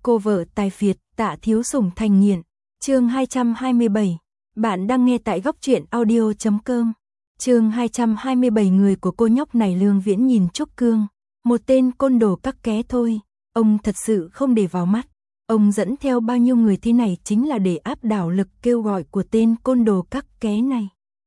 Cô vợ tài phiệt, Tạ Thiếu Sủng thành nghiện. Chương 227. Bạn đang nghe tại góc truyện audio.com. Chương 227. Người của cô nhóc này. Lương Viễn nhìn Trúc Cương, một tên côn đồ cắc ké thôi, ông thật sự không để vào mắt. Ông dẫn theo bao nhiêu người thế này chính là để áp đảo lực kêu gọi của tên côn đồ cắc ké này.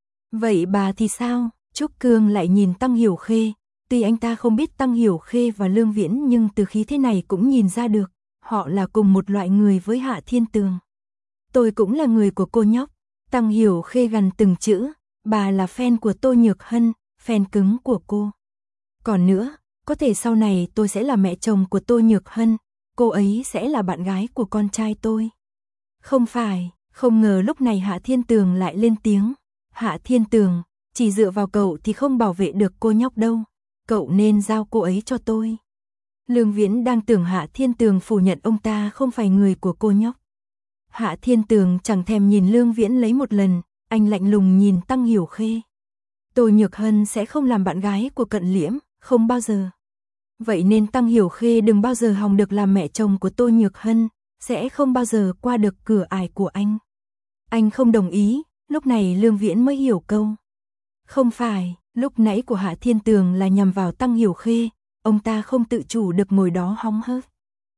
Vậy bà thì sao? Trúc Cương lại nhìn Tăng Hiểu Khê. Tuy anh ta không biết Tăng Hiểu Khê và Lương Viễn nhưng từ khí thế này cũng nhìn ra được, họ là cùng một loại người với Hạ Thiên Tường. Tôi cũng là người của cô nhóc. Tăng Hiểu Khê gằn từng chữ, bà là fan của Tô Nhược Hân, fan cứng của cô. Còn nữa, có thể sau này tôi sẽ là mẹ chồng của Tô Nhược Hân, cô ấy sẽ là bạn gái của con trai tôi. Không phải, không ngờ lúc này Hạ Thiên Tường lại lên tiếng. Hạ Thiên Tường, chỉ dựa vào cậu thì không bảo vệ được cô nhóc đâu, cậu nên giao cô ấy cho tôi. Lương Viễn đang tưởng Hạ Thiên Tường phủ nhận ông ta không phải người của cô nhóc. Hạ Thiên Tường chẳng thèm nhìn Lương Viễn lấy một lần, anh lạnh lùng nhìn Tăng Hiểu Khê. Tô Nhược Hân sẽ không làm bạn gái của Cận Liễm, không bao giờ. Vậy nên Tăng Hiểu Khê đừng bao giờ hòng được làm mẹ chồng của Tô Nhược Hân, sẽ không bao giờ qua được cửa ải của anh. Anh không đồng ý, lúc này Lương Viễn mới hiểu câu. Không phải, lúc nãy của Hạ Thiên Tường là nhằm vào Tăng Hiểu Khê, ông ta không tự chủ được ngồi đó hóng hớt.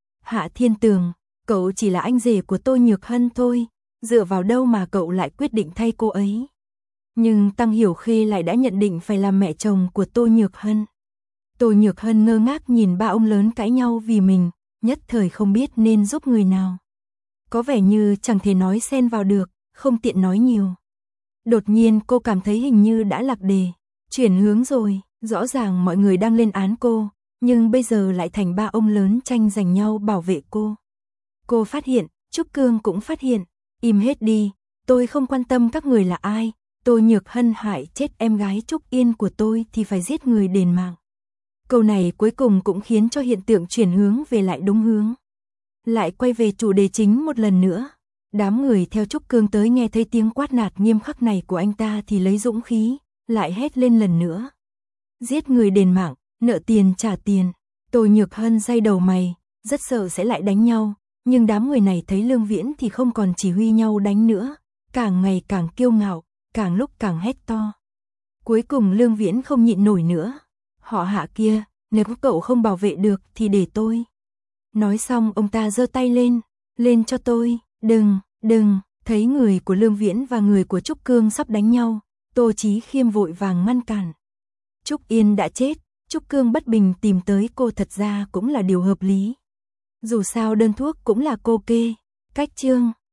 Hạ Thiên Tường, cậu chỉ là anh rể của Tô Nhược Hân thôi, dựa vào đâu mà cậu lại quyết định thay cô ấy. Nhưng Tăng Hiểu Khê lại đã nhận định phải làm mẹ chồng của Tô Nhược Hân. Tô Nhược Hân ngơ ngác nhìn ba ông lớn cãi nhau vì mình, nhất thời không biết nên giúp người nào. Có vẻ như chẳng thể nói xen vào được, không tiện nói nhiều. Đột nhiên cô cảm thấy hình như đã lạc đề, chuyển hướng rồi, rõ ràng mọi người đang lên án cô, nhưng bây giờ lại thành ba ông lớn tranh giành nhau bảo vệ cô. Cô phát hiện, Trúc Cương cũng phát hiện, im hết đi, tôi không quan tâm các người là ai, Tô Nhược Hân hại chết em gái Trúc Yên của tôi thì phải giết người đền mạng. Câu này cuối cùng cũng khiến cho hiện tượng chuyển hướng về lại đúng hướng. Lại quay về chủ đề chính một lần nữa. Đám người theo Trúc Cương tới nghe thấy tiếng quát nạt nghiêm khắc này của anh ta thì lấy dũng khí, lại hét lên lần nữa. Giết người đền mạng, nợ tiền trả tiền. Tô Nhược Hân day đầu mày, rất sợ sẽ lại đánh nhau, nhưng đám người này thấy Lương Viễn thì không còn chỉ huy nhau đánh nữa, càng ngày càng kiêu ngạo, càng lúc càng hét to. Cuối cùng Lương Viễn không nhịn nổi nữa. Họ Hạ kia, nếu cậu không bảo vệ được thì để tôi. Nói xong ông ta giơ tay lên, lên cho tôi, đừng, thấy người của Lương Viễn và người của Trúc Cương sắp đánh nhau, Tô Chí Khiêm vội vàng ngăn cản. Trúc Yên đã chết, Trúc Cương bất bình tìm tới cô thật ra cũng là điều hợp lý. Dù sao đơn thuốc cũng là cô kê, cách chương.